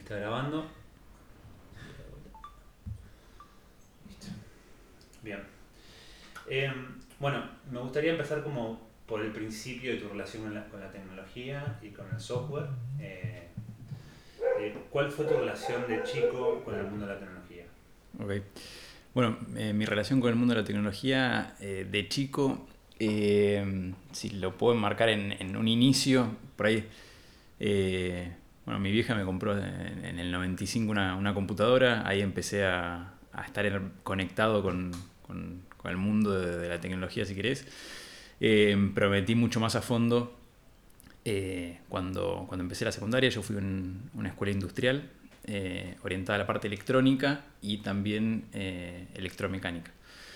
Está grabando. Listo. Bien. Bueno, me gustaría empezar como por el principio de tu relación con la tecnología y con el software. ¿Cuál fue tu relación de chico con el mundo de la tecnología? Ok. Bueno, mi relación con el mundo de la tecnología de chico, si lo puedo enmarcar en un inicio, por ahí, bueno, mi vieja me compró en el 95 una computadora, ahí empecé a estar conectado con el mundo de la tecnología, si querés. Pero me metí mucho más a fondo cuando empecé la secundaria. Yo fui a una escuela industrial orientada a la parte electrónica y también electromecánica.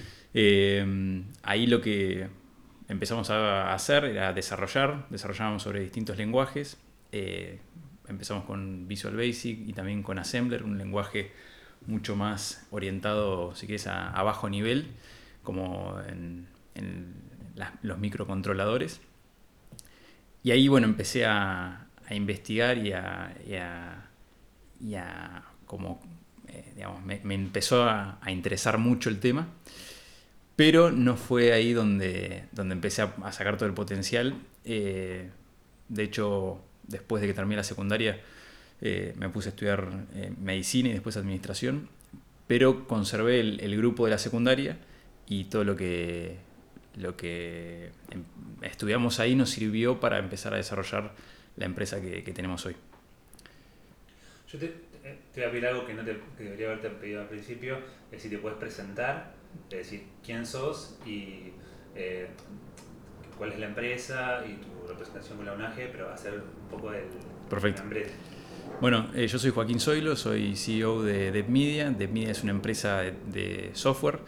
Ahí lo que empezamos a hacer era desarrollábamos sobre distintos lenguajes. Empezamos con Visual Basic y también con Assembler, un lenguaje mucho más orientado, si quieres, a bajo nivel, como en los microcontroladores. Y ahí, bueno, empecé a investigar y a como, digamos, me empezó a interesar mucho el tema, pero no fue ahí donde empecé a sacar todo el potencial. De hecho, después de que terminé la secundaria, me puse a estudiar medicina y después administración, pero conservé el grupo de la secundaria y todo lo que estudiamos ahí nos sirvió para empezar a desarrollar la empresa que tenemos hoy. Yo te voy a pedir algo que debería haberte pedido al principio, es si te puedes presentar, es decir, quién sos y eh, cuál es la empresa y tu representación con la UNAGE, pero hacer un poco el Perfecto. membrete. Bueno, yo soy Joaquín Zoilo, soy CEO de DevMedia. DevMedia es una empresa de software.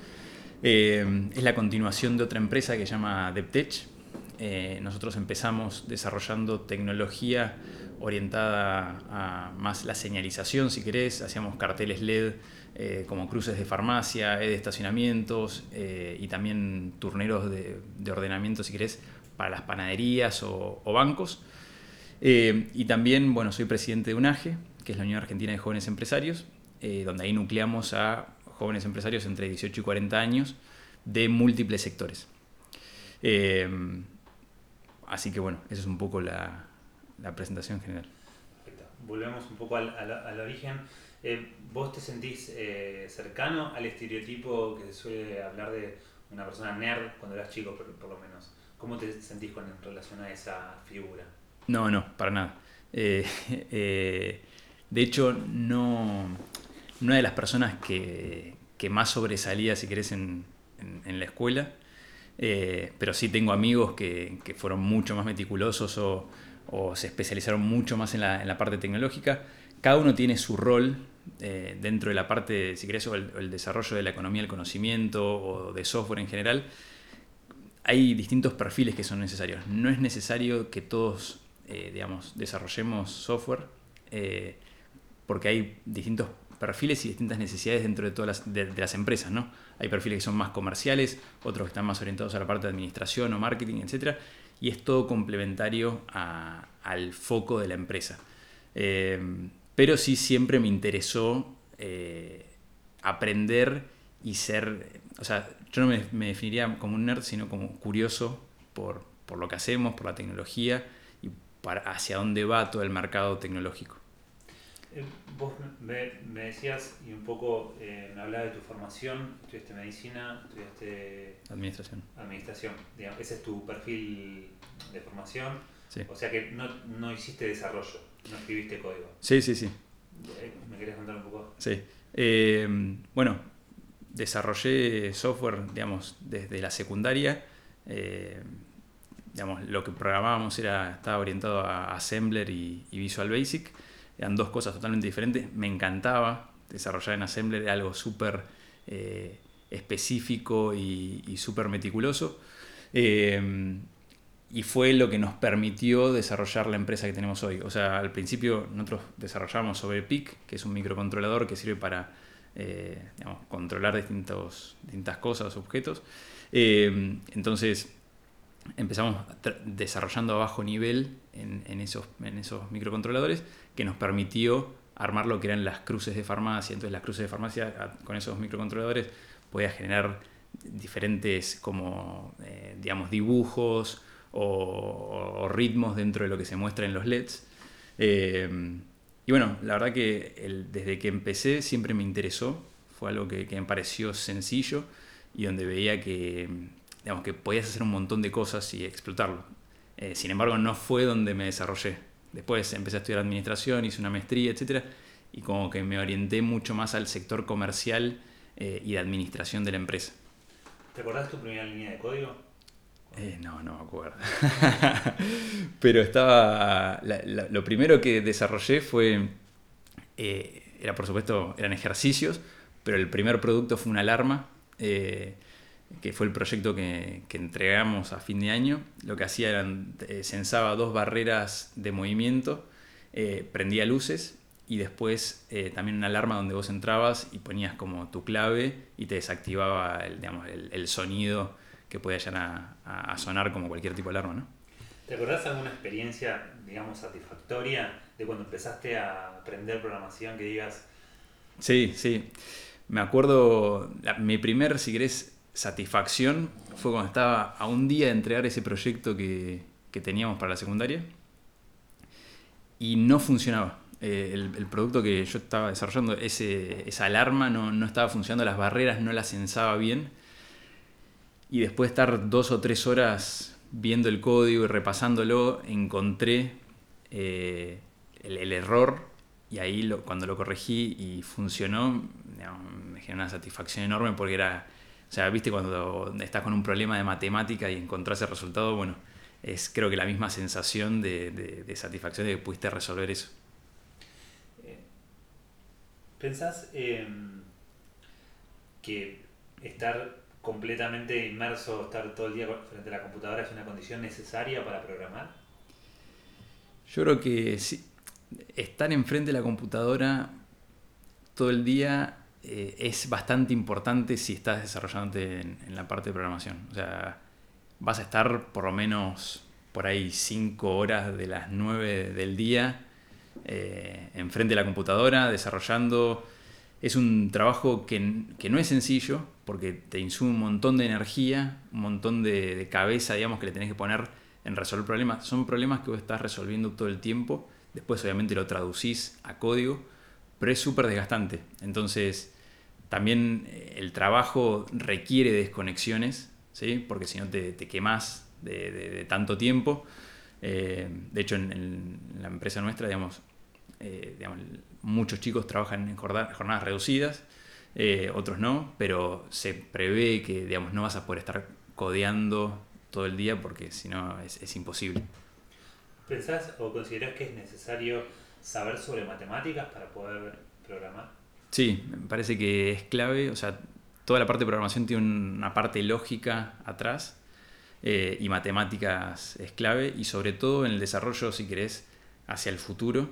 Es la continuación de otra empresa que se llama DevTech. Nosotros empezamos desarrollando tecnología orientada a más la señalización, si querés. Hacíamos carteles LED como cruces de farmacia, de estacionamientos y también turneros de ordenamiento, si querés, para las panaderías o bancos. Y también, bueno, soy presidente de UNAGE, que es la Unión Argentina de Jóvenes Empresarios, donde ahí nucleamos a jóvenes empresarios entre 18 y 40 años de múltiples sectores. Eh, Así que bueno, esa es un poco la presentación general. Perfecto. Volvemos un poco al origen. ¿Vos te sentís cercano al estereotipo que se suele hablar de una persona nerd cuando eras chico, por lo menos? ¿Cómo te sentís en relación a esa figura? No, no, para nada. Eh, eh, de hecho, no, una de las personas que más sobresalía, si querés, en la escuela. Pero sí tengo amigos que fueron mucho más meticulosos o se especializaron mucho más en la parte tecnológica. Cada uno tiene su rol dentro de la parte, si querés, o el desarrollo de la economía del conocimiento o de software en general. Hay distintos perfiles que son necesarios. No es necesario que todos, digamos, desarrollemos software, eh, porque hay distintos perfiles y distintas necesidades dentro de todas de las empresas, ¿no? Hay perfiles que son más comerciales, otros que están más orientados a la parte de administración o marketing, etcétera, y es todo complementario al foco de la empresa. Pero sí siempre me interesó aprender y ser, o sea, yo no me definiría como un nerd, sino como curioso por lo que hacemos, por la tecnología y hacia dónde va todo el mercado tecnológico. Vos me decías y un poco me hablabas de tu formación, estudiaste medicina, estudiaste Administración. administración, digamos, ese es tu perfil de formación, Sí. o sea que no hiciste desarrollo, no escribiste código. Sí, sí, sí. ¿Me querés contar un poco? Sí. Bueno, desarrollé software, digamos, desde la secundaria. Eh, digamos, lo que programábamos estaba orientado a Assembler y Visual Basic. Eran dos cosas totalmente diferentes. Me encantaba desarrollar en Assembler, era algo súper específico y súper meticuloso. Eh, y fue lo que nos permitió desarrollar la empresa que tenemos hoy. O sea, al principio nosotros desarrollamos sobre PIC, que es un microcontrolador que sirve para digamos, controlar distintas cosas, objetos. Entonces empezamos desarrollando a bajo nivel en esos microcontroladores que nos permitió armar lo que eran las cruces de farmacia. Entonces las cruces de farmacia con esos microcontroladores podías generar diferentes como digamos dibujos o ritmos dentro de lo que se muestra en los LEDs. Y bueno, la verdad que desde que empecé siempre me interesó, fue algo que me pareció sencillo y donde veía que, digamos, que podías hacer un montón de cosas y explotarlo. Sin embargo, no fue donde me desarrollé. Después empecé a estudiar administración, hice una maestría, etcétera, y como que me orienté mucho más al sector comercial y de administración de la empresa. ¿Te acordás tu primera línea de código? No me acuerdo. Pero estaba. Lo primero que desarrollé fue. Era por supuesto, eran ejercicios, pero el primer producto fue una alarma, que fue el proyecto que entregamos a fin de año. Lo que hacía era censaba 2 barreras de movimiento, prendía luces y después también una alarma donde vos entrabas y ponías como tu clave y te desactivaba el sonido que podía llegar a sonar como cualquier tipo de alarma, ¿no? ¿Te acordás alguna experiencia, digamos, satisfactoria de cuando empezaste a aprender programación que digas? Sí. Me acuerdo, mi primer, si querés, satisfacción fue cuando estaba a un día de entregar ese proyecto que teníamos para la secundaria y no funcionaba. El producto que yo estaba desarrollando, esa alarma no estaba funcionando, las barreras no las censaba bien. Y después de estar 2 o 3 horas viendo el código y repasándolo, encontré el error y ahí cuando lo corregí y funcionó, digamos, me generó una satisfacción enorme porque era, o sea, viste cuando estás con un problema de matemática y encontrás el resultado, bueno, es creo que la misma sensación de satisfacción de que pudiste resolver eso. ¿Pensás que estar completamente inmerso, estar todo el día frente a la computadora es una condición necesaria para programar? Yo creo que sí, estar enfrente de la computadora todo el día es bastante importante si estás desarrollándote en la parte de programación. O sea, vas a estar por lo menos por ahí 5 horas de las 9 del día enfrente de la computadora desarrollando. Es un trabajo que no es sencillo porque te insume un montón de energía, un montón de cabeza, digamos, que le tenés que poner en resolver problemas. Son problemas que vos estás resolviendo todo el tiempo. Después obviamente lo traducís a código, pero es súper desgastante. Entonces también el trabajo requiere desconexiones, ¿sí? Porque si no te quemás de tanto tiempo. De hecho en la empresa nuestra, digamos, muchos chicos trabajan en jornadas reducidas, otros no, pero se prevé que, digamos, no vas a poder estar codeando todo el día porque si no es imposible. ¿Pensás o considerás que es necesario saber sobre matemáticas para poder programar? Sí, me parece que es clave. O sea, toda la parte de programación tiene una parte lógica atrás y matemáticas es clave y sobre todo en el desarrollo, si querés, hacia el futuro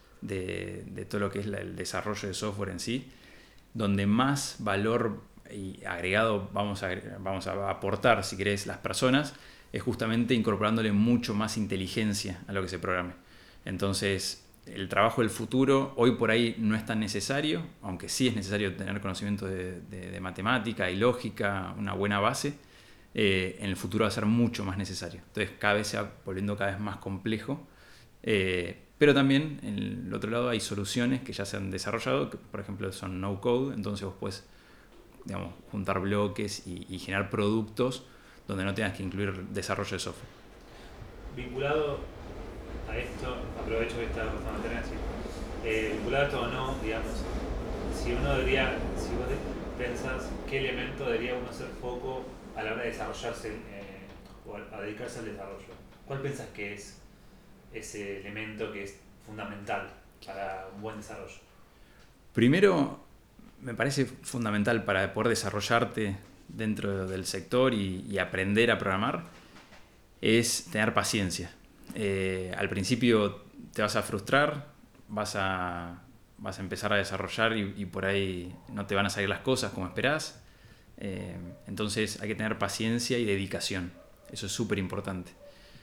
de todo lo que es el desarrollo de software en sí, donde más valor y agregado vamos a aportar, si querés, las personas, es justamente incorporándole mucho más inteligencia a lo que se programe. Entonces, el trabajo del futuro hoy por ahí no es tan necesario, aunque sí es necesario tener conocimiento de matemática y lógica, una buena base, en el futuro va a ser mucho más necesario. Entonces cada vez se va volviendo cada vez más complejo, pero también en el otro lado hay soluciones que ya se han desarrollado, que por ejemplo son no code, entonces vos puedes, digamos, juntar bloques y generar productos donde no tengas que incluir desarrollo de software. Vinculado a esto, aprovecho que está pasando la terena, vinculado a esto o no, digamos, si vos pensás qué elemento debería uno hacer foco a la hora de desarrollarse o a dedicarse al desarrollo, ¿cuál pensás que es ese elemento que es fundamental para un buen desarrollo? Primero, me parece fundamental para poder desarrollarte dentro del sector y aprender a programar, es tener paciencia. Al principio te vas a frustrar, vas a empezar a desarrollar y por ahí no te van a salir las cosas como esperás. Entonces hay que tener paciencia y dedicación. Eso es súper importante.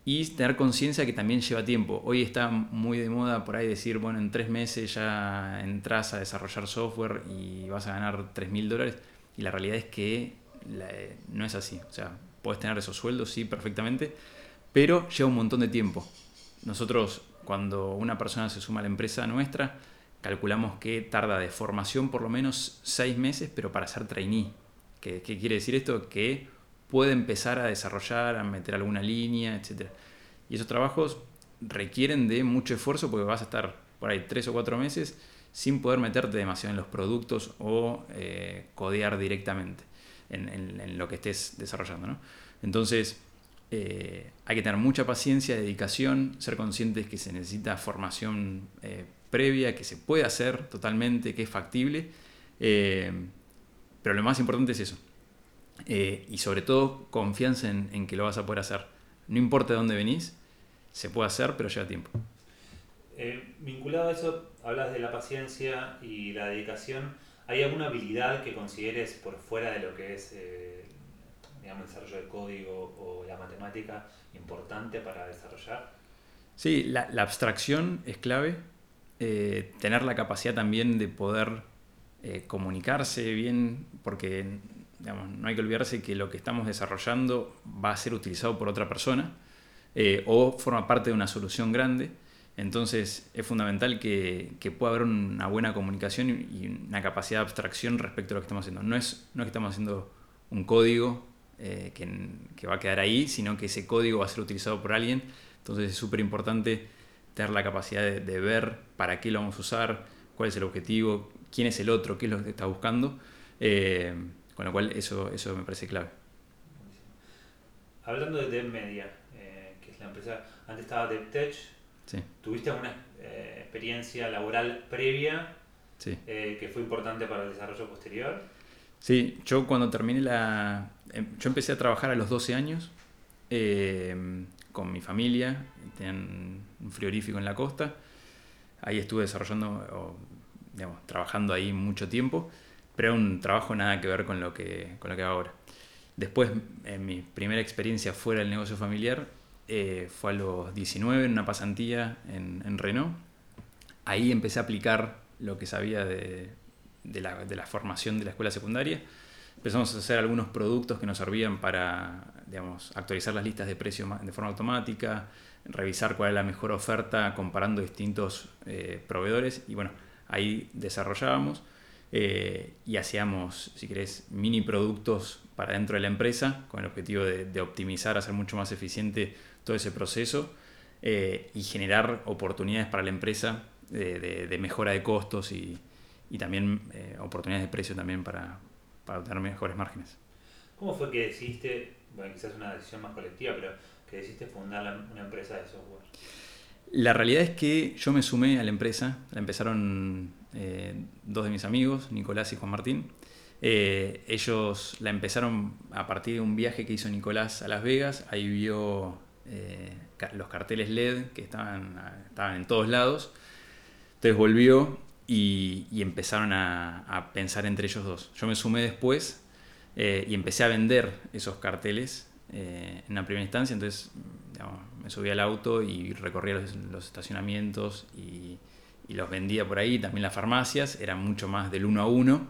y tener conciencia que también lleva tiempo. Hoy está muy de moda por ahí decir, bueno, en 3 meses ya entras a desarrollar software y vas a ganar $3.000. Y la realidad es que no es así. O sea, puedes tener esos sueldos, sí, perfectamente, pero lleva un montón de tiempo. Nosotros, cuando una persona se suma a la empresa nuestra, calculamos que tarda de formación por lo menos 6 meses, pero para ser trainee. ¿Qué quiere decir esto? Que puede empezar a desarrollar, a meter alguna línea, etc. Y esos trabajos requieren de mucho esfuerzo porque vas a estar por ahí 3 o 4 meses sin poder meterte demasiado en los productos o codear directamente en lo que estés desarrollando, ¿no? Entonces, hay que tener mucha paciencia, dedicación, ser conscientes que se necesita formación previa, que se puede hacer totalmente, que es factible, pero lo más importante es eso. Y sobre todo confianza en que lo vas a poder hacer. No importa de dónde venís, se puede hacer, pero lleva tiempo. Vinculado a eso, hablas de la paciencia y la dedicación. ¿Hay alguna habilidad que consideres por fuera de lo que es digamos, el desarrollo de código o la matemática importante para desarrollar? Sí, la abstracción es clave. Tener la capacidad también de poder comunicarse bien, porque digamos, no hay que olvidarse que lo que estamos desarrollando va a ser utilizado por otra persona o forma parte de una solución grande. Entonces es fundamental que pueda haber una buena comunicación y una capacidad de abstracción respecto a lo que estamos haciendo. No es que estamos haciendo un código que va a quedar ahí, sino que ese código va a ser utilizado por alguien. Entonces es súper importante tener la capacidad de ver para qué lo vamos a usar, cuál es el objetivo, quién es el otro, qué es lo que está buscando. Con lo cual eso me parece clave. Hablando de DevMedia, que es la empresa, antes estaba DevTech, Sí. ¿tuviste alguna experiencia laboral previa Sí. Que fue importante para el desarrollo posterior? Sí, yo cuando terminé yo empecé a trabajar a los 12 años con mi familia, tenían un frigorífico en la costa, ahí estuve desarrollando, digamos, trabajando ahí mucho tiempo, pero era un trabajo nada que ver con lo que hago ahora. Después, mi primera experiencia fuera del negocio familiar fue a los 19 en una pasantía en Renault. Ahí empecé a aplicar lo que sabía de la formación de la escuela secundaria. Empezamos a hacer algunos productos que nos servían para, digamos, actualizar las listas de precios de forma automática, revisar cuál era la mejor oferta comparando distintos proveedores y bueno, ahí desarrollábamos y hacíamos, si querés, mini productos para dentro de la empresa con el objetivo de optimizar, hacer mucho más eficiente todo ese proceso y generar oportunidades para la empresa de mejora de costos y también oportunidades de precio también para obtener mejores márgenes. ¿Cómo fue que decidiste, bueno, quizás una decisión más colectiva, pero que decidiste fundar una empresa de software? La realidad es que yo me sumé a la empresa, la empezaron dos de mis amigos, Nicolás y Juan Martín. Ellos la empezaron a partir de un viaje que hizo Nicolás a Las Vegas, ahí vio los carteles LED que estaban en todos lados, entonces volvió y empezaron a pensar entre ellos dos. Yo me sumé después y empecé a vender esos carteles en una primera instancia, entonces digamos, me subí al auto y recorría los estacionamientos y los vendía por ahí, también las farmacias, eran mucho más del 1 a 1,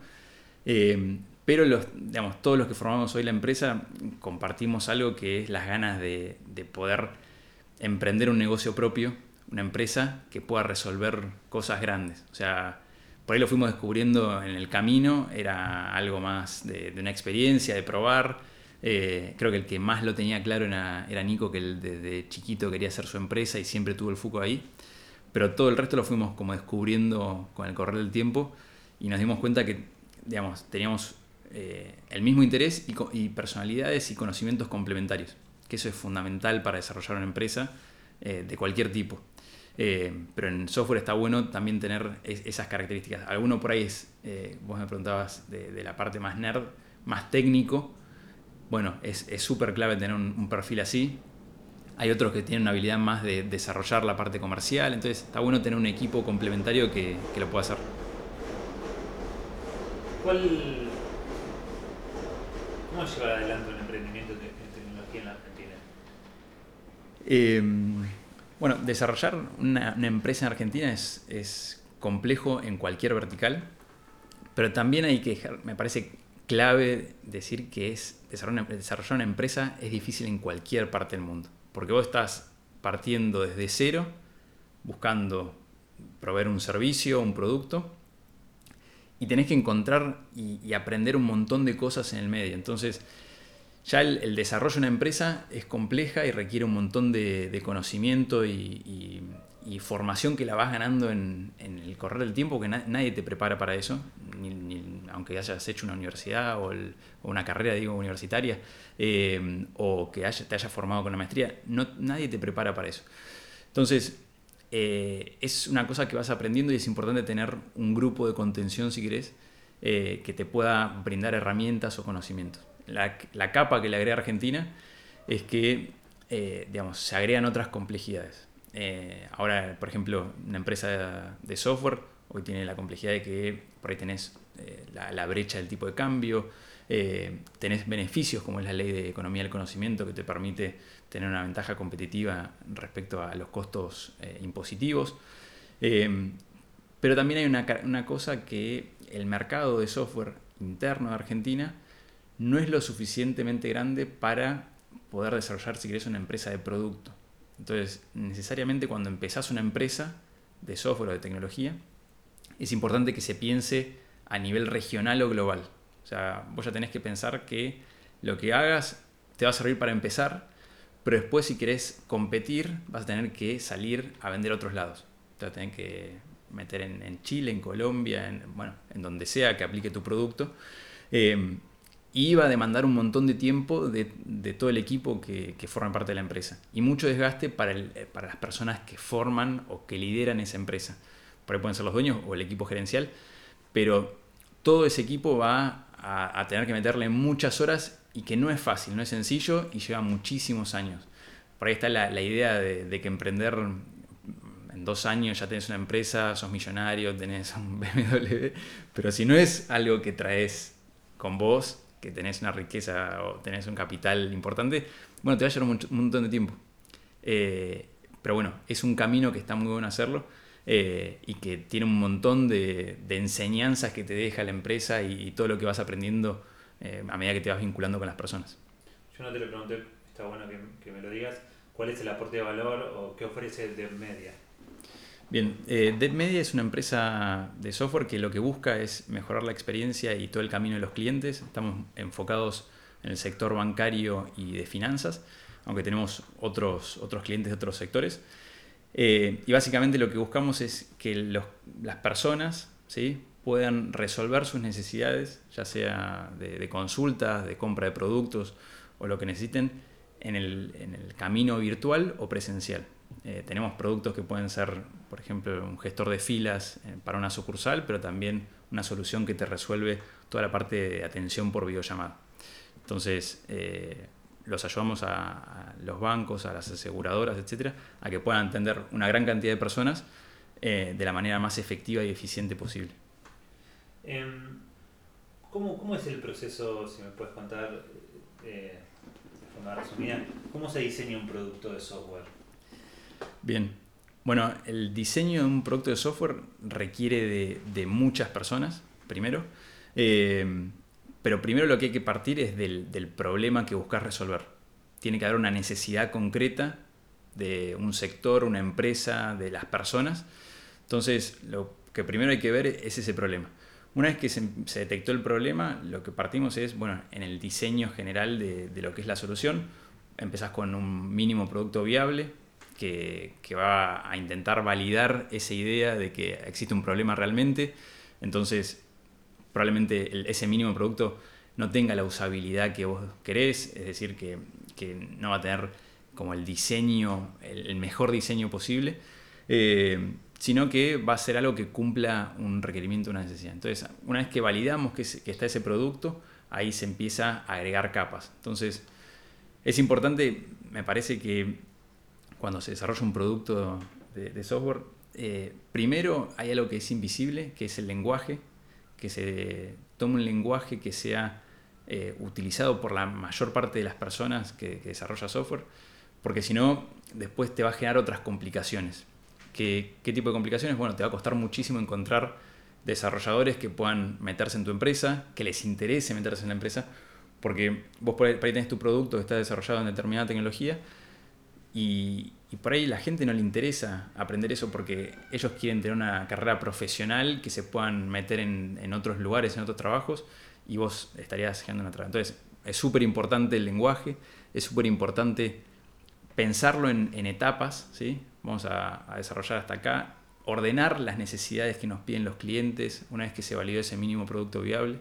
pero digamos, todos los que formamos hoy la empresa compartimos algo que es las ganas de poder emprender un negocio propio, una empresa que pueda resolver cosas grandes. O sea, por ahí lo fuimos descubriendo en el camino, era algo más de una experiencia, de probar. Creo que el que más lo tenía claro era Nico, que desde chiquito quería hacer su empresa y siempre tuvo el foco ahí. Pero todo el resto lo fuimos como descubriendo con el correr del tiempo y nos dimos cuenta que, digamos, teníamos el mismo interés y personalidades y conocimientos complementarios, que eso es fundamental para desarrollar una empresa de cualquier tipo. Pero en software está bueno también tener esas características. Alguno por ahí vos me preguntabas de la parte más nerd, más técnico. Bueno, es súper clave tener un perfil así. Hay otros que tienen una habilidad más de desarrollar la parte comercial, entonces está bueno tener un equipo complementario que lo pueda hacer. ¿Cómo llevar adelante un emprendimiento en tecnología en la Argentina? Eh, bueno, desarrollar una empresa en Argentina es complejo en cualquier vertical, pero también hay que dejar, me parece clave decir que desarrollar una empresa es difícil en cualquier parte del mundo, porque vos estás partiendo desde cero, buscando proveer un servicio, un producto, y tenés que encontrar y aprender un montón de cosas en el medio. Entonces, ya el desarrollo de una empresa es compleja y requiere un montón de conocimiento y formación que la vas ganando en el correr del tiempo, que nadie te prepara para eso, aunque hayas hecho una universidad o una carrera universitaria, o que te hayas formado con una maestría, nadie te prepara para eso. Entonces, es una cosa que vas aprendiendo y es importante tener un grupo de contención, si querés, que te pueda brindar herramientas o conocimientos. La capa que le agrega Argentina es que digamos, se agregan otras complejidades. Ahora, por ejemplo, una empresa de software hoy tiene la complejidad de que por ahí tenés la brecha del tipo de cambio, tenés beneficios como es la ley de economía del conocimiento que te permite tener una ventaja competitiva respecto a los costos impositivos. Pero también hay una cosa que el mercado de software interno de Argentina no es lo suficientemente grande para poder desarrollar, si querés, una empresa de producto. Entonces, necesariamente cuando empezás una empresa de software o de tecnología, es importante que se piense a nivel regional o global. O sea, vos ya tenés que pensar que lo que hagas te va a servir para empezar, pero después si querés competir vas a tener que salir a vender a otros lados. Te vas a tener que meter en Chile, en Colombia, en donde sea que aplique tu producto. Y va a demandar un montón de tiempo de todo el equipo que forma parte de la empresa. Y mucho desgaste para las personas que forman o que lideran esa empresa. Por ahí pueden ser los dueños o el equipo gerencial, pero todo ese equipo va a tener que meterle muchas horas y que no es fácil, no es sencillo y lleva muchísimos años. Por ahí está la idea de que emprender en 2 años ya tenés una empresa, sos millonario, tenés un BMW, pero si no es algo que traes con vos, que tenés una riqueza o tenés un capital importante, bueno, te va a llevar un montón de tiempo. Pero bueno, es un camino que está muy bueno hacerlo y que tiene un montón de enseñanzas que te deja la empresa y todo lo que vas aprendiendo a medida que te vas vinculando con las personas. Yo no te lo pregunté, está bueno que me lo digas. ¿Cuál es el aporte de valor o qué ofrece DevMedia? Bien, DevMedia es una empresa de software que lo que busca es mejorar la experiencia y todo el camino de los clientes. Estamos enfocados en el sector bancario y de finanzas, aunque tenemos otros clientes de otros sectores. Y básicamente lo que buscamos es que las personas, ¿sí?, puedan resolver sus necesidades, ya sea de consultas, de compra de productos o lo que necesiten en el camino virtual o presencial. Tenemos productos que pueden ser, por ejemplo, un gestor de filas para una sucursal, pero también una solución que te resuelve toda la parte de atención por videollamada. Entonces, los ayudamos a los bancos, a las aseguradoras, etcétera, a que puedan atender una gran cantidad de personas de la manera más efectiva y eficiente posible. ¿Cómo es el proceso, si me puedes contar de forma resumida, cómo se diseña un producto de software? Bien, bueno, el diseño de un producto de software requiere de muchas personas, primero, pero primero lo que hay que partir es del problema que buscas resolver. Tiene que haber una necesidad concreta de un sector, una empresa, de las personas. Entonces, lo que primero hay que ver es ese problema. Una vez que se detectó el problema, lo que partimos es, bueno, en el diseño general de lo que es la solución. Empezás con un mínimo producto viable que va a intentar validar esa idea de que existe un problema realmente. Entonces, probablemente ese mínimo producto no tenga la usabilidad que vos querés, es decir, que no va a tener como el diseño, el mejor diseño posible, sino que va a ser algo que cumpla un requerimiento, una necesidad. Entonces, una vez que validamos que está ese producto, ahí se empieza a agregar capas. Entonces, es importante, me parece que cuando se desarrolla un producto de software, primero hay algo que es invisible, que es el lenguaje, que se tome un lenguaje que sea utilizado por la mayor parte de las personas que desarrolla software, porque si no, después te va a generar otras complicaciones. ¿Qué tipo de complicaciones? Bueno, te va a costar muchísimo encontrar desarrolladores que puedan meterse en tu empresa, que les interese meterse en la empresa, porque vos por ahí tenés tu producto que está desarrollado en determinada tecnología y por ahí la gente no le interesa aprender eso porque ellos quieren tener una carrera profesional que se puedan meter en otros lugares, en otros trabajos, y vos estarías generando una traba. Entonces, es súper importante el lenguaje, es súper importante pensarlo en etapas, ¿sí? Vamos a desarrollar hasta acá, ordenar las necesidades que nos piden los clientes una vez que se validó ese mínimo producto viable.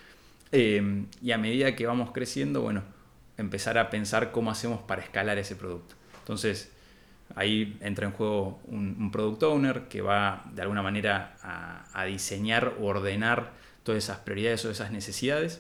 Y a medida que vamos creciendo, bueno, empezar a pensar cómo hacemos para escalar ese producto. Entonces, ahí entra en juego un product owner que va de alguna manera a diseñar o ordenar todas esas prioridades o esas necesidades.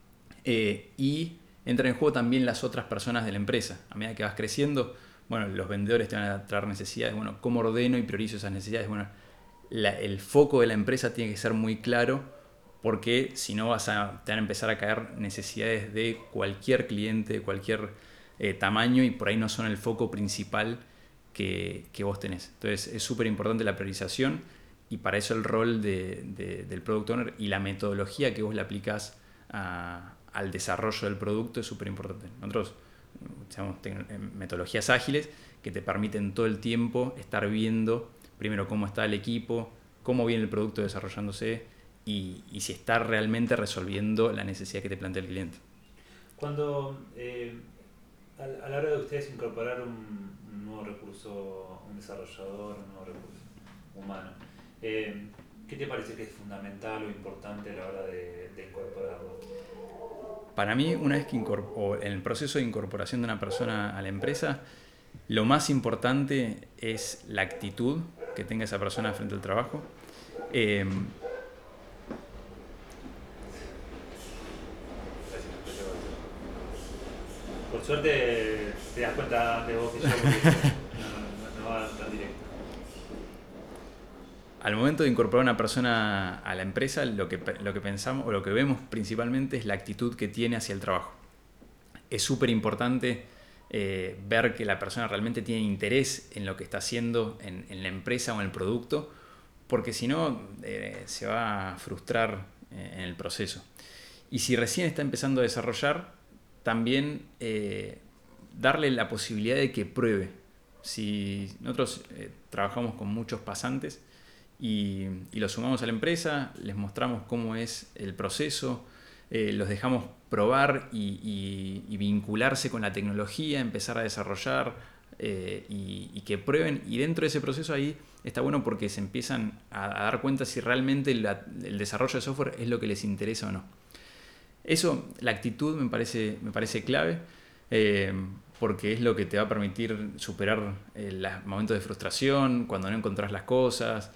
Y entran en juego también las otras personas de la empresa. A medida que vas creciendo, bueno, los vendedores te van a traer necesidades. Bueno, ¿cómo ordeno y priorizo esas necesidades? Bueno, el foco de la empresa tiene que ser muy claro porque si no te van a empezar a caer necesidades de cualquier cliente, de cualquier tamaño y por ahí no son el foco principal que vos tenés. Entonces es súper importante la priorización y para eso el rol del Product Owner y la metodología que vos le aplicás al desarrollo del producto es súper importante. Nosotros usamos metodologías ágiles que te permiten todo el tiempo estar viendo primero cómo está el equipo, cómo viene el producto desarrollándose y si está realmente resolviendo la necesidad que te plantea el cliente. Cuando a la hora de ustedes incorporar un nuevo recurso, un desarrollador, un nuevo recurso humano, ¿qué te parece que es fundamental o importante a la hora de incorporarlo? Para mí, una vez que en el proceso de incorporación de una persona a la empresa, lo más importante es la actitud que tenga esa persona frente al trabajo. Por suerte te das cuenta de vos que yo porque no va tan directo. Al momento de incorporar a una persona a la empresa, lo que pensamos o lo que vemos principalmente es la actitud que tiene hacia el trabajo. Es súper importante ver que la persona realmente tiene interés en lo que está haciendo en la empresa o en el producto, porque si no se va a frustrar en el proceso. Y si recién está empezando a desarrollar, también darle la posibilidad de que pruebe. Si nosotros trabajamos con muchos pasantes y los sumamos a la empresa, les mostramos cómo es el proceso, los dejamos probar y vincularse con la tecnología, empezar a desarrollar y que prueben. Y dentro de ese proceso ahí está bueno porque se empiezan a dar cuenta si realmente el desarrollo de software es lo que les interesa o no. Eso, la actitud me parece clave porque es lo que te va a permitir superar los momentos de frustración, cuando no encontrás las cosas.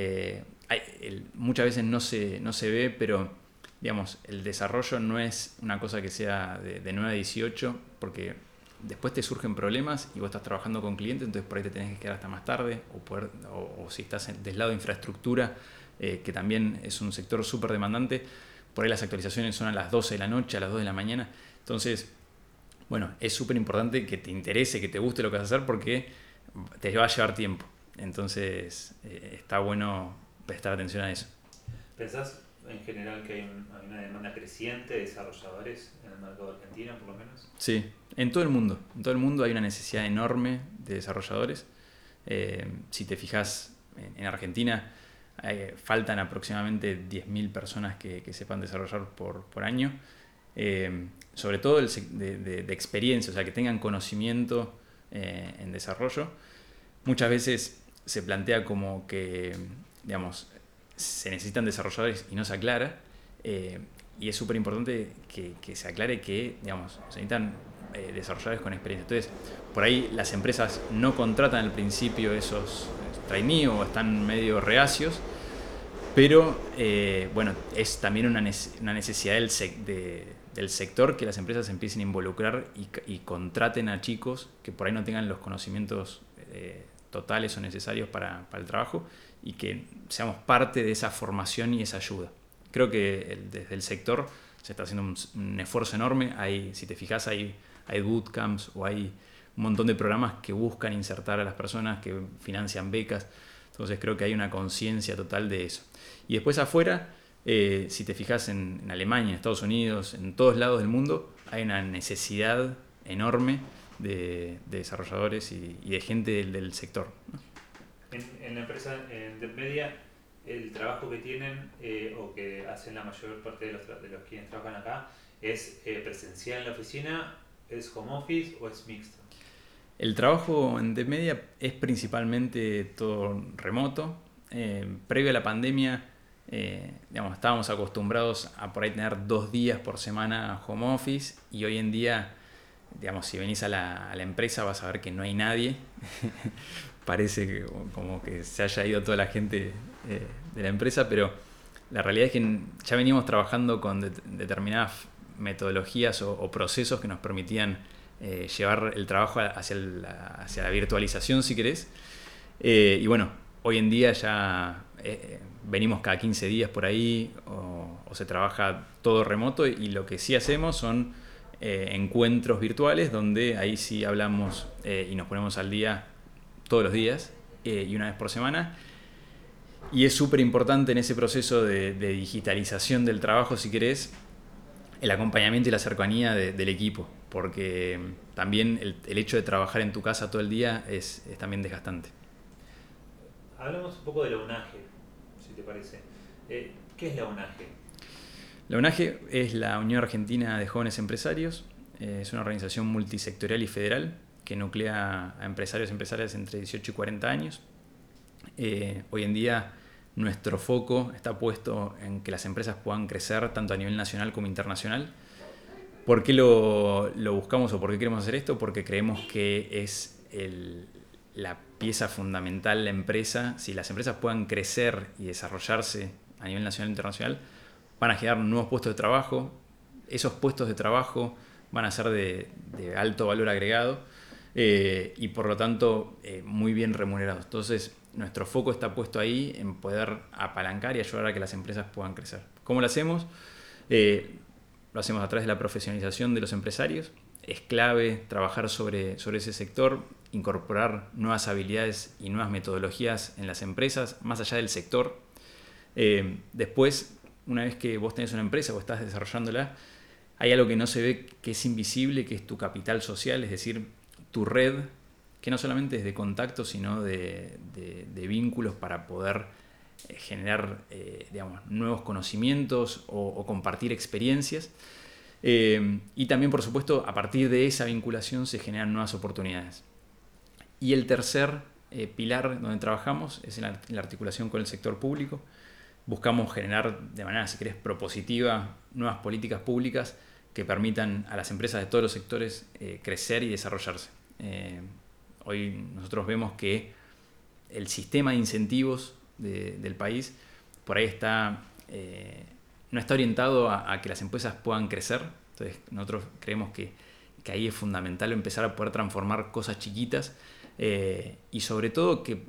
Muchas veces no se ve, pero digamos, el desarrollo no es una cosa que sea de 9 a 18, porque después te surgen problemas y vos estás trabajando con clientes, entonces por ahí te tenés que quedar hasta más tarde, o si estás del lado de infraestructura, que también es un sector súper demandante, por ahí las actualizaciones son a las 12 de la noche, a las 2 de la mañana. Entonces, bueno, es súper importante que te interese, que te guste lo que vas a hacer porque te va a llevar tiempo. Entonces, está bueno prestar atención a eso. ¿Pensás en general que hay una demanda creciente de desarrolladores en el mercado argentino, por lo menos? Sí, en todo el mundo. En todo el mundo hay una necesidad enorme de desarrolladores. Si te fijas en Argentina, faltan aproximadamente 10.000 personas que sepan desarrollar por año. Sobre todo de experiencia, o sea, que tengan conocimiento en desarrollo. Muchas veces se plantea como que, digamos, se necesitan desarrolladores y no se aclara. Y es súper importante que se aclare que, digamos, se necesitan desarrolladores con experiencia. Entonces, por ahí las empresas no contratan al principio esos trainees o están medio reacios, pero bueno, es también una necesidad del sector que las empresas empiecen a involucrar y contraten a chicos que por ahí no tengan los conocimientos totales o necesarios para el trabajo y que seamos parte de esa formación y esa ayuda. Creo que desde el sector se está haciendo un esfuerzo enorme. Si te fijas, hay bootcamps o hay un montón de programas que buscan insertar a las personas, que financian becas. Entonces creo que hay una conciencia total de eso. Y después afuera, si te fijas en Alemania, en Estados Unidos, en todos lados del mundo, hay una necesidad enorme de desarrolladores y de gente del sector, ¿no? En la empresa, en Depmedia, el trabajo que tienen o que hacen la mayor parte de los quienes trabajan acá, ¿es presencial en la oficina, es home office o es mixto? El trabajo en Depmedia es principalmente todo remoto. Previo a la pandemia, estábamos acostumbrados a por ahí tener 2 días por semana home office, y hoy en día, si venís a la empresa vas a ver que no hay nadie. Parece como que se haya ido toda la gente de la empresa, pero la realidad es que ya veníamos trabajando con determinadas metodologías o procesos que nos permitían llevar el trabajo hacia la virtualización, si querés. Y bueno, hoy en día ya venimos cada 15 días por ahí, o se trabaja todo remoto, y lo que sí hacemos son encuentros virtuales donde ahí sí hablamos y nos ponemos al día todos los días y una vez por semana. Y es súper importante en ese proceso de digitalización del trabajo, si querés, el acompañamiento y la cercanía del equipo, porque también el hecho de trabajar en tu casa todo el día es también desgastante. Hablamos un poco de la UNAGE, si te parece. ¿Qué es la UNAGE? La UNAGE es la Unión Argentina de Jóvenes Empresarios. Es una organización multisectorial y federal que nuclea a empresarios y empresarias entre 18 y 40 años. Hoy en día nuestro foco está puesto en que las empresas puedan crecer tanto a nivel nacional como internacional. ¿Por qué lo buscamos o por qué queremos hacer esto? Porque creemos que es la pieza fundamental la empresa. Si las empresas puedan crecer y desarrollarse a nivel nacional e internacional, van a generar nuevos puestos de trabajo. Esos puestos de trabajo van a ser de alto valor agregado y por lo tanto muy bien remunerados. Entonces nuestro foco está puesto ahí en poder apalancar y ayudar a que las empresas puedan crecer. ¿Cómo lo hacemos? Lo hacemos a través de la profesionalización de los empresarios. Es clave trabajar sobre ese sector, incorporar nuevas habilidades y nuevas metodologías en las empresas, más allá del sector. Después, una vez que vos tenés una empresa o estás desarrollándola, hay algo que no se ve, que es invisible, que es tu capital social, es decir, tu red, que no solamente es de contacto, sino de vínculos para poder generar nuevos conocimientos o compartir experiencias. Y también, por supuesto, a partir de esa vinculación se generan nuevas oportunidades. Y el tercer pilar donde trabajamos es en la articulación con el sector público. Buscamos generar de manera, si querés, propositiva, nuevas políticas públicas que permitan a las empresas de todos los sectores crecer y desarrollarse. Hoy nosotros vemos que el sistema de incentivos del país por ahí no está orientado a que las empresas puedan crecer. Entonces nosotros creemos que ahí es fundamental empezar a poder transformar cosas chiquitas y sobre todo que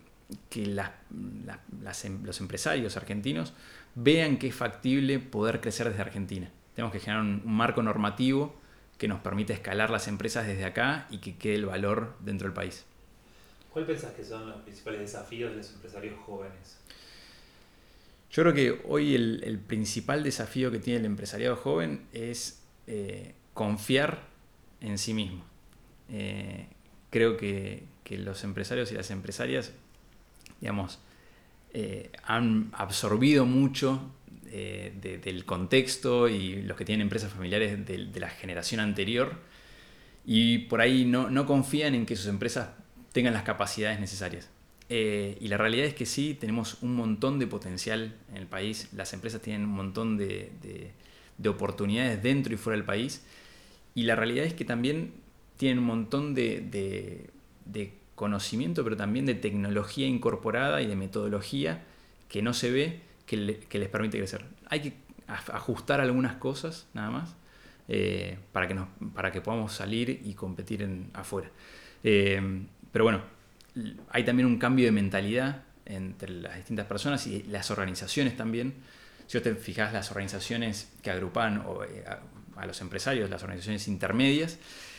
los empresarios argentinos vean que es factible poder crecer desde Argentina. Tenemos que generar un marco normativo que nos permita escalar las empresas desde acá y que quede el valor dentro del país. ¿Cuál pensás que son los principales desafíos de los empresarios jóvenes? Yo creo que hoy el principal desafío que tiene el empresariado joven es confiar en sí mismo. Creo que los empresarios y las empresarias, han absorbido mucho del contexto y los que tienen empresas familiares de la generación anterior, y por ahí no confían en que sus empresas tengan las capacidades necesarias. Y la realidad es que sí, tenemos un montón de potencial en el país. Las empresas tienen un montón de oportunidades dentro y fuera del país. Y la realidad es que también tienen un montón de conocimiento, pero también de tecnología incorporada y de metodología que no se ve, que les permite crecer. Hay que ajustar algunas cosas nada más para que podamos salir y competir afuera. Pero bueno, hay también un cambio de mentalidad entre las distintas personas y las organizaciones también. Si vos te fijás, las organizaciones que agrupan a los empresarios, las organizaciones intermedias,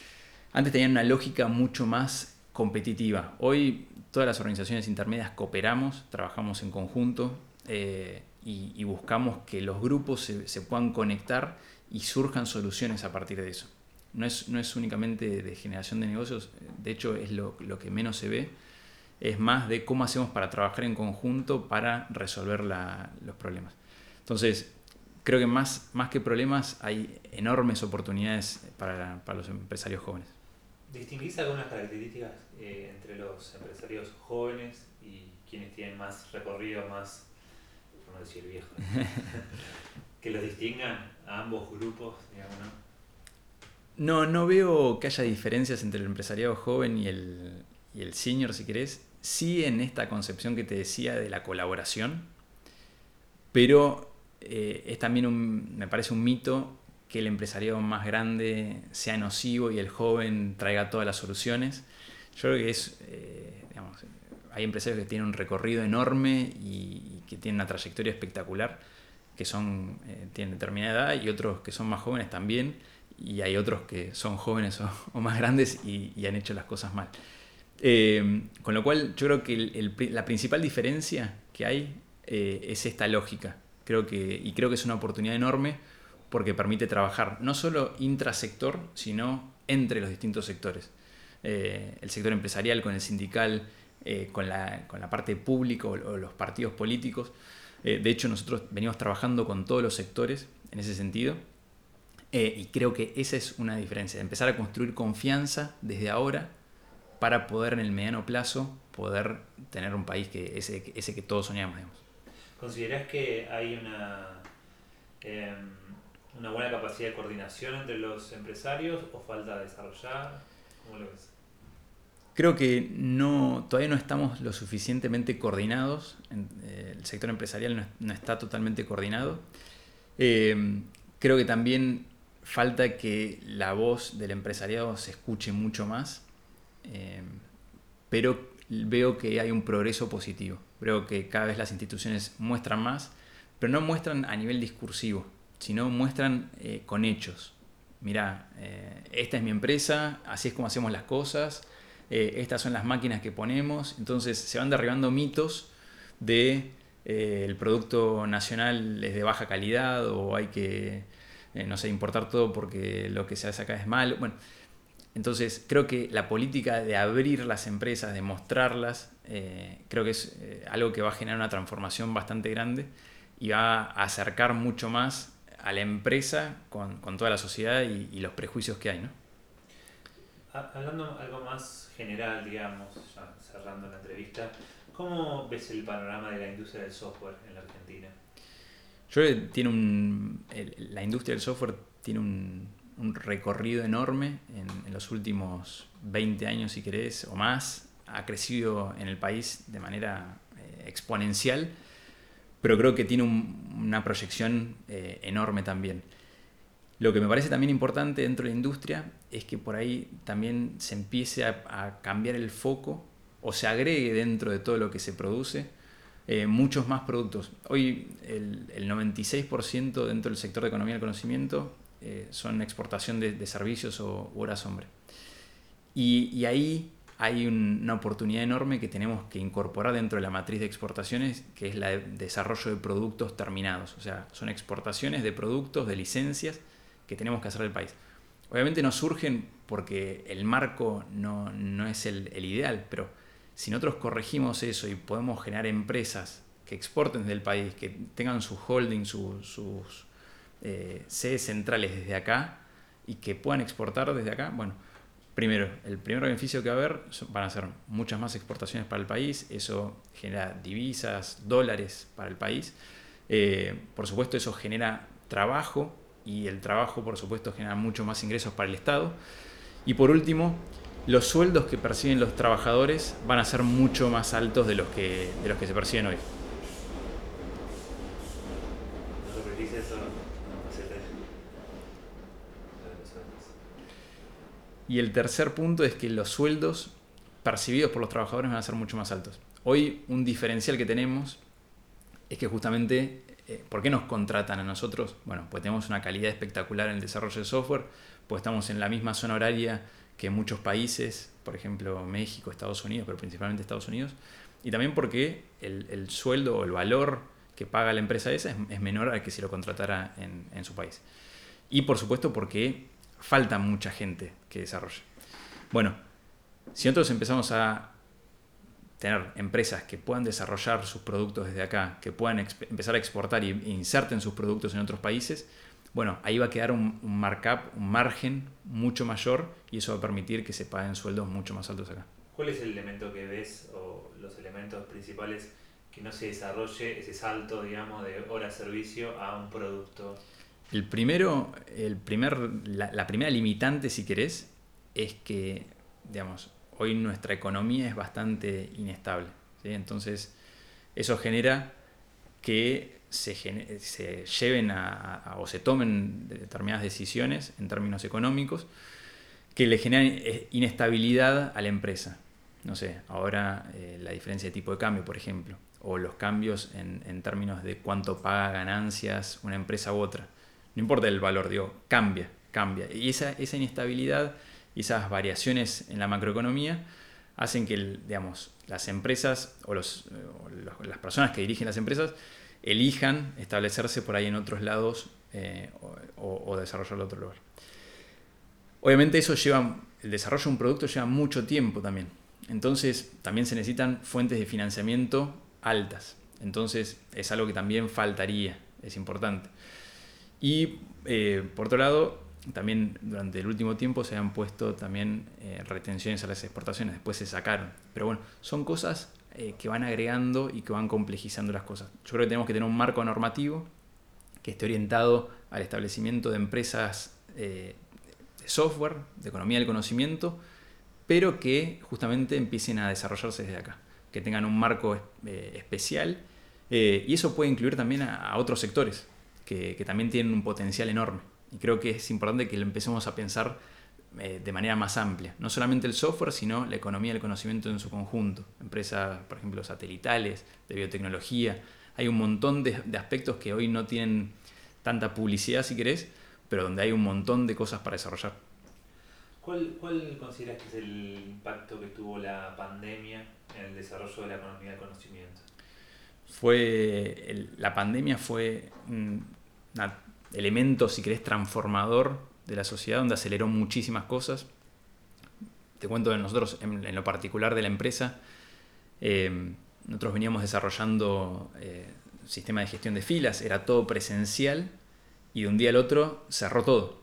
Antes tenían una lógica mucho más competitiva. Hoy todas las organizaciones intermedias cooperamos, trabajamos en conjunto y buscamos que los grupos se puedan conectar y surjan soluciones a partir de eso. No es únicamente de generación de negocios, de hecho es lo que menos se ve, es más de cómo hacemos para trabajar en conjunto para resolver los problemas. Entonces, creo que más que problemas hay enormes oportunidades para los empresarios jóvenes. ¿Distinguís algunas características entre los empresarios jóvenes y quienes tienen más recorrido, más, por no decir viejo, que los distingan a ambos grupos, digamos, ¿no? No veo que haya diferencias entre el empresariado joven y el senior, si querés. Sí, en esta concepción que te decía de la colaboración, pero es también me parece un mito que el empresariado más grande sea nocivo y el joven traiga todas las soluciones. Yo creo que digamos, hay empresarios que tienen un recorrido enorme y que tienen una trayectoria espectacular, que tienen determinada edad, y otros que son más jóvenes también, y hay otros que son jóvenes o más grandes y han hecho las cosas mal. Con lo cual yo creo que la principal diferencia que hay es esta lógica. Creo que es una oportunidad enorme porque permite trabajar no solo intrasector, sino entre los distintos sectores. El sector empresarial con el sindical, con la parte pública o los partidos políticos. De hecho, nosotros venimos trabajando con todos los sectores en ese sentido. Y creo que esa es una diferencia, empezar a construir confianza desde ahora para poder en el mediano plazo poder tener un país ese que todos soñamos, digamos. ¿Considerás que hay una buena capacidad de coordinación entre los empresarios o falta de desarrollar? ¿Cómo lo ves? Creo que todavía no estamos lo suficientemente coordinados. El sector empresarial no está totalmente coordinado. Creo que también falta que la voz del empresariado se escuche mucho más. Pero veo que hay un progreso positivo. Creo que cada vez las instituciones muestran más, pero no muestran a nivel discursivo, sino muestran con hechos. Mirá, esta es mi empresa, así es como hacemos las cosas, estas son las máquinas que ponemos. Entonces se van derribando mitos de el producto nacional es de baja calidad o hay que importar todo porque lo que se hace acá es malo. Bueno, entonces creo que la política de abrir las empresas, de mostrarlas, creo que es algo que va a generar una transformación bastante grande y va a acercar mucho más a la empresa con toda la sociedad y los prejuicios que hay, ¿no? Hablando algo más general, digamos, ya cerrando la entrevista, ¿cómo ves el panorama de la industria del software en la Argentina? Yo creo que la industria del software tiene un recorrido enorme en los últimos 20 años, si querés, o más. Ha crecido en el país de manera exponencial, pero creo que tiene una proyección enorme también. Lo que me parece también importante dentro de la industria es que por ahí también se empiece a cambiar el foco o se agregue dentro de todo lo que se produce muchos más productos. Hoy el 96% dentro del sector de economía del conocimiento son exportación de servicios o horas hombre. Y ahí hay una oportunidad enorme que tenemos que incorporar dentro de la matriz de exportaciones, que es la de desarrollo de productos terminados. O sea, son exportaciones de productos, de licencias que tenemos que hacer del país. Obviamente no surgen porque el marco no es el ideal, pero si nosotros corregimos eso y podemos generar empresas que exporten desde el país, que tengan sus holdings, sus sedes centrales desde acá y que puedan exportar desde acá, bueno, el primer beneficio que va a haber van a ser muchas más exportaciones para el país, eso genera divisas, dólares para el país. Por supuesto, eso genera trabajo y el trabajo, por supuesto, genera mucho más ingresos para el Estado. Y por último, los sueldos que perciben los trabajadores van a ser mucho más altos de los que se perciben hoy. ¿No repetís eso? Y el tercer punto es que los sueldos percibidos por los trabajadores van a ser mucho más altos. Hoy un diferencial que tenemos es que justamente, ¿por qué nos contratan a nosotros? Bueno, pues tenemos una calidad espectacular en el desarrollo de software, pues estamos en la misma zona horaria que en muchos países, por ejemplo México, Estados Unidos, pero principalmente Estados Unidos, y también porque el sueldo o el valor que paga la empresa esa es menor al que si lo contratara en su país. Y por supuesto porque falta mucha gente que desarrolle. Bueno, si nosotros empezamos a tener empresas que puedan desarrollar sus productos desde acá, que puedan empezar a exportar e inserten sus productos en otros países, bueno, ahí va a quedar un markup, un margen mucho mayor, y eso va a permitir que se paguen sueldos mucho más altos acá. ¿Cuál es el elemento que ves o los elementos principales que no se desarrolle ese salto, digamos, de hora servicio a un producto? La primera limitante, si querés, es que, digamos, hoy nuestra economía es bastante inestable, ¿sí? Entonces, eso genera que se lleven o se tomen determinadas decisiones en términos económicos que le generan inestabilidad a la empresa. No sé, ahora la diferencia de tipo de cambio, por ejemplo, o los cambios en términos de cuánto paga ganancias una empresa u otra. No importa el valor, digo, cambia. Y esa inestabilidad y esas variaciones en la macroeconomía hacen que, digamos, las empresas o las personas que dirigen las empresas elijan establecerse por ahí en otros lados o desarrollarlo en otro lugar. Obviamente el desarrollo de un producto lleva mucho tiempo también. Entonces también se necesitan fuentes de financiamiento altas. Entonces es algo que también faltaría, es importante. Y por otro lado, también durante el último tiempo se han puesto también retenciones a las exportaciones, después se sacaron. Pero bueno, son cosas que van agregando y que van complejizando las cosas. Yo creo que tenemos que tener un marco normativo que esté orientado al establecimiento de empresas de software, de economía del conocimiento, pero que justamente empiecen a desarrollarse desde acá, que tengan un marco especial, y eso puede incluir también a otros sectores que también tienen un potencial enorme. Y creo que es importante que lo empecemos a pensar de manera más amplia. No solamente el software, sino la economía del conocimiento en su conjunto. Empresas, por ejemplo, satelitales, de biotecnología. Hay un montón de aspectos que hoy no tienen tanta publicidad, si querés, pero donde hay un montón de cosas para desarrollar. ¿Cuál consideras que es el impacto que tuvo la pandemia en el desarrollo de la economía del conocimiento? La pandemia fue un elemento, si querés, transformador de la sociedad, donde aceleró muchísimas cosas. Te cuento de nosotros, en lo particular de la empresa, nosotros veníamos desarrollando sistema de gestión de filas, era todo presencial, y de un día al otro cerró todo.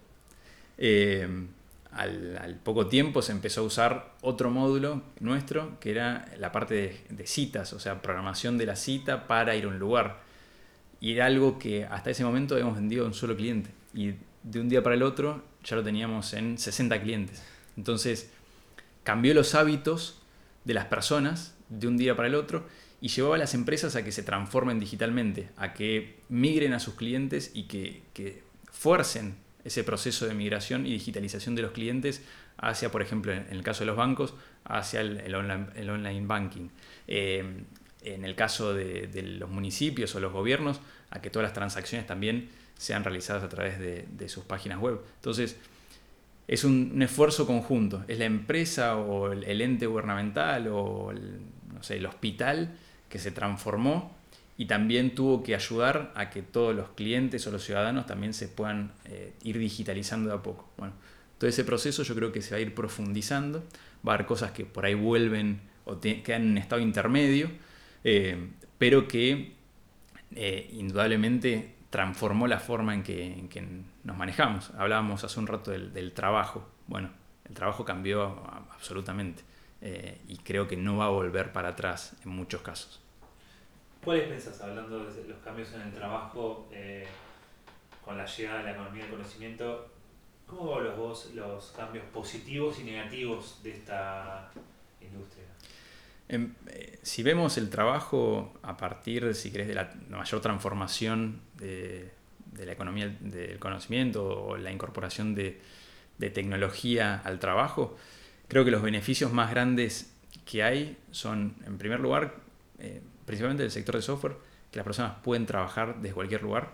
Al poco tiempo se empezó a usar otro módulo nuestro, que era la parte de citas, o sea, programación de la cita para ir a un lugar. Y era algo que hasta ese momento habíamos vendido a un solo cliente. Y de un día para el otro ya lo teníamos en 60 clientes. Entonces cambió los hábitos de las personas de un día para el otro y llevó a las empresas a que se transformen digitalmente, a que migren a sus clientes y que fuercen ese proceso de migración y digitalización de los clientes hacia, por ejemplo, en el caso de los bancos, hacia el online banking. En el caso de los municipios o los gobiernos, a que todas las transacciones también sean realizadas a través de sus páginas web. Entonces, es un esfuerzo conjunto. Es la empresa o el ente gubernamental o el hospital que se transformó y también tuvo que ayudar a que todos los clientes o los ciudadanos también se puedan ir digitalizando de a poco. Bueno, todo ese proceso yo creo que se va a ir profundizando. Va a haber cosas que por ahí vuelven o quedan en un estado intermedio, pero que indudablemente transformó la forma en que nos manejamos. Hablábamos hace un rato del trabajo. Bueno, el trabajo cambió absolutamente y creo que no va a volver para atrás en muchos casos. ¿Cuáles pensás, hablando de los cambios en el trabajo, con la llegada de la economía del conocimiento, cómo evaluás vos los cambios positivos y negativos de esta industria? Si vemos el trabajo a partir, si querés, de la mayor transformación de la economía del conocimiento o la incorporación de tecnología al trabajo, creo que los beneficios más grandes que hay son, en primer lugar, principalmente del sector de software, que las personas pueden trabajar desde cualquier lugar.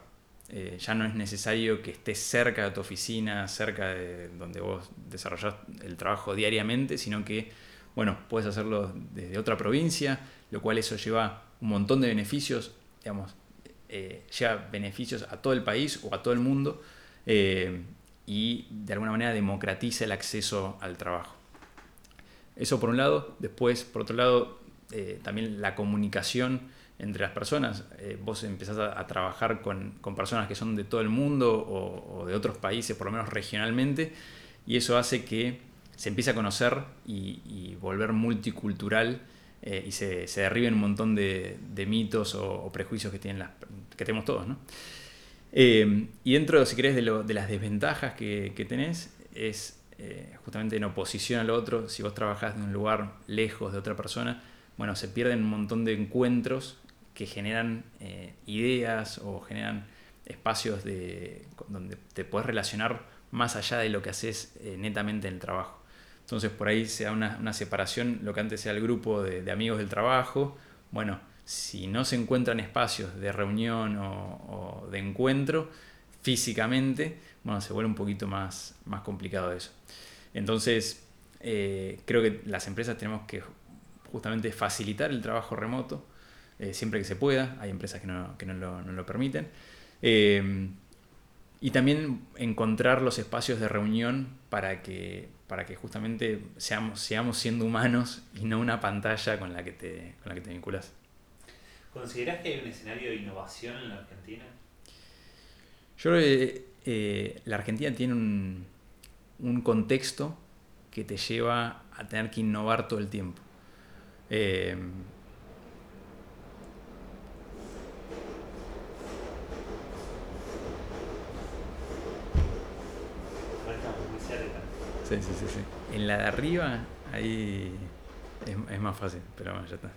Ya no es necesario que estés cerca de tu oficina, cerca de donde vos desarrollás el trabajo diariamente, sino que, bueno, puedes hacerlo desde otra provincia, lo cual eso lleva un montón de beneficios, digamos, lleva beneficios a todo el país o a todo el mundo, y de alguna manera democratiza el acceso al trabajo. Eso por un lado. Después, por otro lado, también la comunicación entre las personas. Vos empezás a trabajar con personas que son de todo el mundo o de otros países, por lo menos regionalmente, y eso hace que se empiece a conocer y volver multicultural, y se derriben un montón de mitos o prejuicios que tenemos todos, ¿no? Y dentro, si querés, de las desventajas que tenés, es justamente en oposición al otro. Si vos trabajás en un lugar lejos de otra persona, bueno, se pierden un montón de encuentros que generan ideas o generan espacios donde te podés relacionar más allá de lo que haces netamente en el trabajo. Entonces por ahí se da una separación, lo que antes era el grupo de amigos del trabajo. Bueno, si no se encuentran espacios de reunión o de encuentro físicamente, bueno, se vuelve un poquito más complicado eso. Entonces, creo que las empresas tenemos que justamente facilitar el trabajo remoto, siempre que se pueda. Hay empresas que no lo permiten. Y también encontrar los espacios de reunión para que justamente seamos siendo humanos y no una pantalla con la que te vinculas. ¿Considerás que hay un escenario de innovación en la Argentina? Yo creo que la Argentina tiene un contexto que te lleva a tener que innovar todo el tiempo. Ahora estamos muy cerca. Sí. En la de arriba, ahí es más fácil, pero bueno, ya está.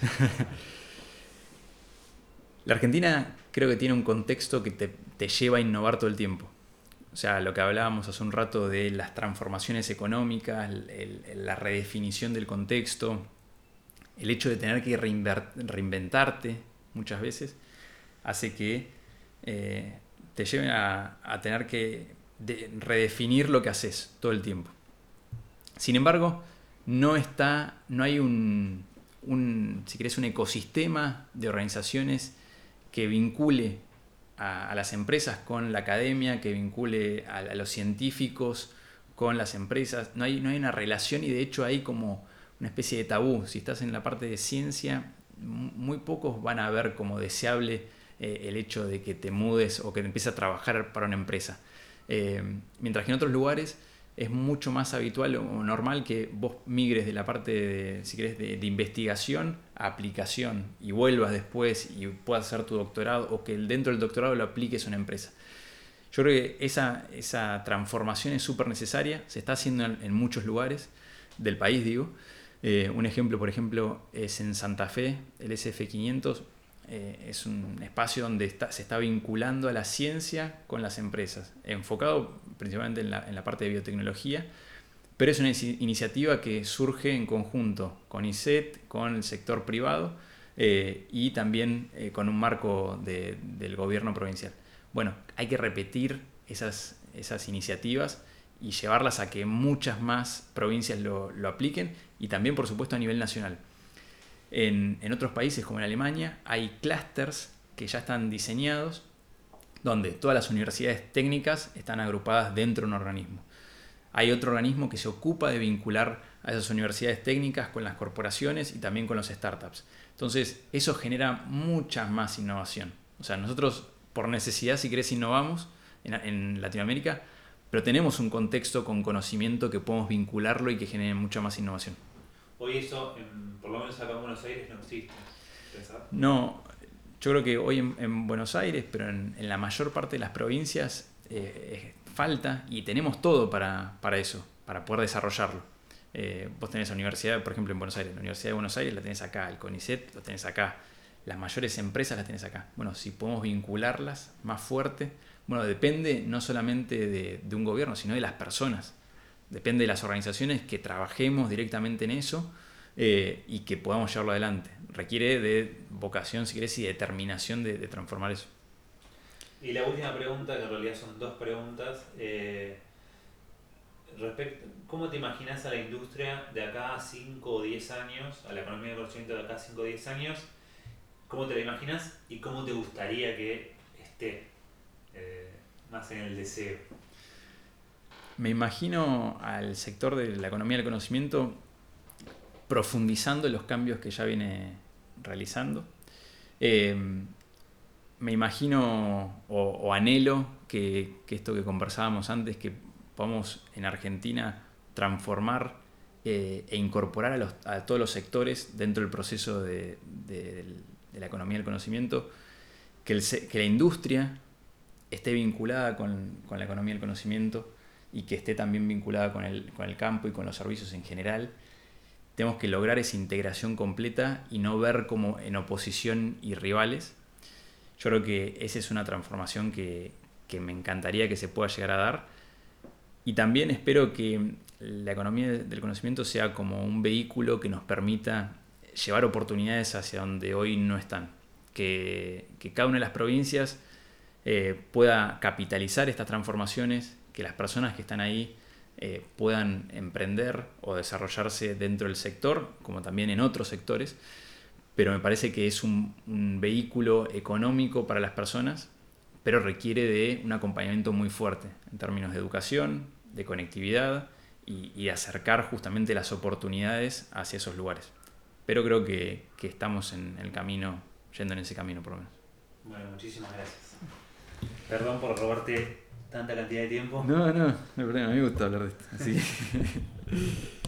La Argentina creo que tiene un contexto que te lleva a innovar todo el tiempo. O sea, lo que hablábamos hace un rato de las transformaciones económicas, la redefinición del contexto, el hecho de tener que reinventarte muchas veces, hace que te lleven a tener que redefinir lo que haces todo el tiempo. Sin embargo, no hay si querés, un ecosistema de organizaciones que vincule a las empresas con la academia, que vincule a los científicos con las empresas. No hay una relación, y de hecho hay como una especie de tabú. Si estás en la parte de ciencia, muy pocos van a ver como deseable el hecho de que te mudes o que empieces a trabajar para una empresa. Mientras que en otros lugares es mucho más habitual o normal que vos migres de la parte si querés, de investigación a aplicación y vuelvas después y puedas hacer tu doctorado, o que dentro del doctorado lo apliques a una empresa. Yo creo que esa transformación es súper necesaria, se está haciendo en muchos lugares del país, digo. Un ejemplo, por ejemplo, es en Santa Fe, el SF500. Es un espacio donde se está vinculando a la ciencia con las empresas, enfocado principalmente en la parte de biotecnología, pero es una iniciativa que surge en conjunto con ISET, con el sector privado, y también con un marco del gobierno provincial. Bueno, hay que repetir esas iniciativas y llevarlas a que muchas más provincias lo apliquen, y también, por supuesto, a nivel nacional. En otros países, como en Alemania, hay clústeres que ya están diseñados, donde todas las universidades técnicas están agrupadas dentro de un organismo. Hay otro organismo que se ocupa de vincular a esas universidades técnicas con las corporaciones y también con los startups. Entonces, eso genera mucha más innovación. O sea, nosotros por necesidad, si querés, innovamos en Latinoamérica, pero tenemos un contexto con conocimiento que podemos vincularlo y que genere mucha más innovación. Hoy eso, por lo menos acá en Buenos Aires, no existe. ¿Pensás? No, yo creo que hoy en Buenos Aires, pero en la mayor parte de las provincias, falta, y tenemos todo para eso, para poder desarrollarlo. Vos tenés la universidad, por ejemplo, en Buenos Aires, la Universidad de Buenos Aires la tenés acá, el CONICET lo tenés acá, las mayores empresas las tenés acá. Bueno, si podemos vincularlas más fuerte, bueno, depende no solamente de un gobierno, sino de las personas. Depende de las organizaciones que trabajemos directamente en eso, y que podamos llevarlo adelante. Requiere de vocación, si querés, y determinación de transformar eso. Y la última pregunta, que en realidad son dos preguntas, ¿cómo te imaginas a la industria de acá a 5 o 10 años, a la economía del conocimiento de acá a 5 o 10 años? ¿Cómo te la imaginas y cómo te gustaría que esté? Más en el deseo. Me imagino al sector de la economía del conocimiento profundizando los cambios que ya viene realizando. Eh, Me imagino o anhelo que esto que conversábamos antes, que podamos en Argentina transformar e incorporar a todos los sectores dentro del proceso de la economía del conocimiento, que la industria esté vinculada con la economía del conocimiento y que esté también vinculada con el campo y con los servicios en general. Tenemos que lograr esa integración completa y no ver como en oposición y rivales. Yo creo que esa es una transformación que me encantaría que se pueda llegar a dar. Y también espero que la economía del conocimiento sea como un vehículo que nos permita llevar oportunidades hacia donde hoy no están. Que cada una de las provincias pueda capitalizar estas transformaciones, que las personas que están ahí puedan emprender o desarrollarse dentro del sector, como también en otros sectores, pero me parece que es un vehículo económico para las personas, pero requiere de un acompañamiento muy fuerte en términos de educación, de conectividad y acercar justamente las oportunidades hacia esos lugares. Pero creo que estamos en el camino, yendo en ese camino por lo menos. Bueno, muchísimas gracias. Perdón por robarte tanta cantidad de tiempo. No hay problema, me gusta hablar de esto. Así que